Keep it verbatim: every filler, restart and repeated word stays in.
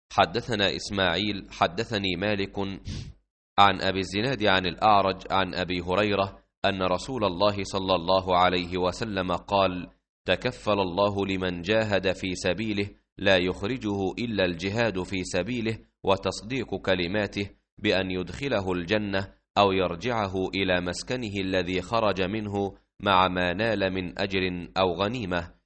حدثنا إسماعيل حدثني مالك عن أبي الزناد عن الأعرج عن أبي هريرة أن رسول الله صلى الله عليه وسلم قال: تكفل الله لمن جاهد في سبيله لا يخرجه إلا الجهاد في سبيله وتصديق كلماته بأن يدخله الجنة أو يرجعه إلى مسكنه الذي خرج منه مع ما نال من أجر أو غنيمة.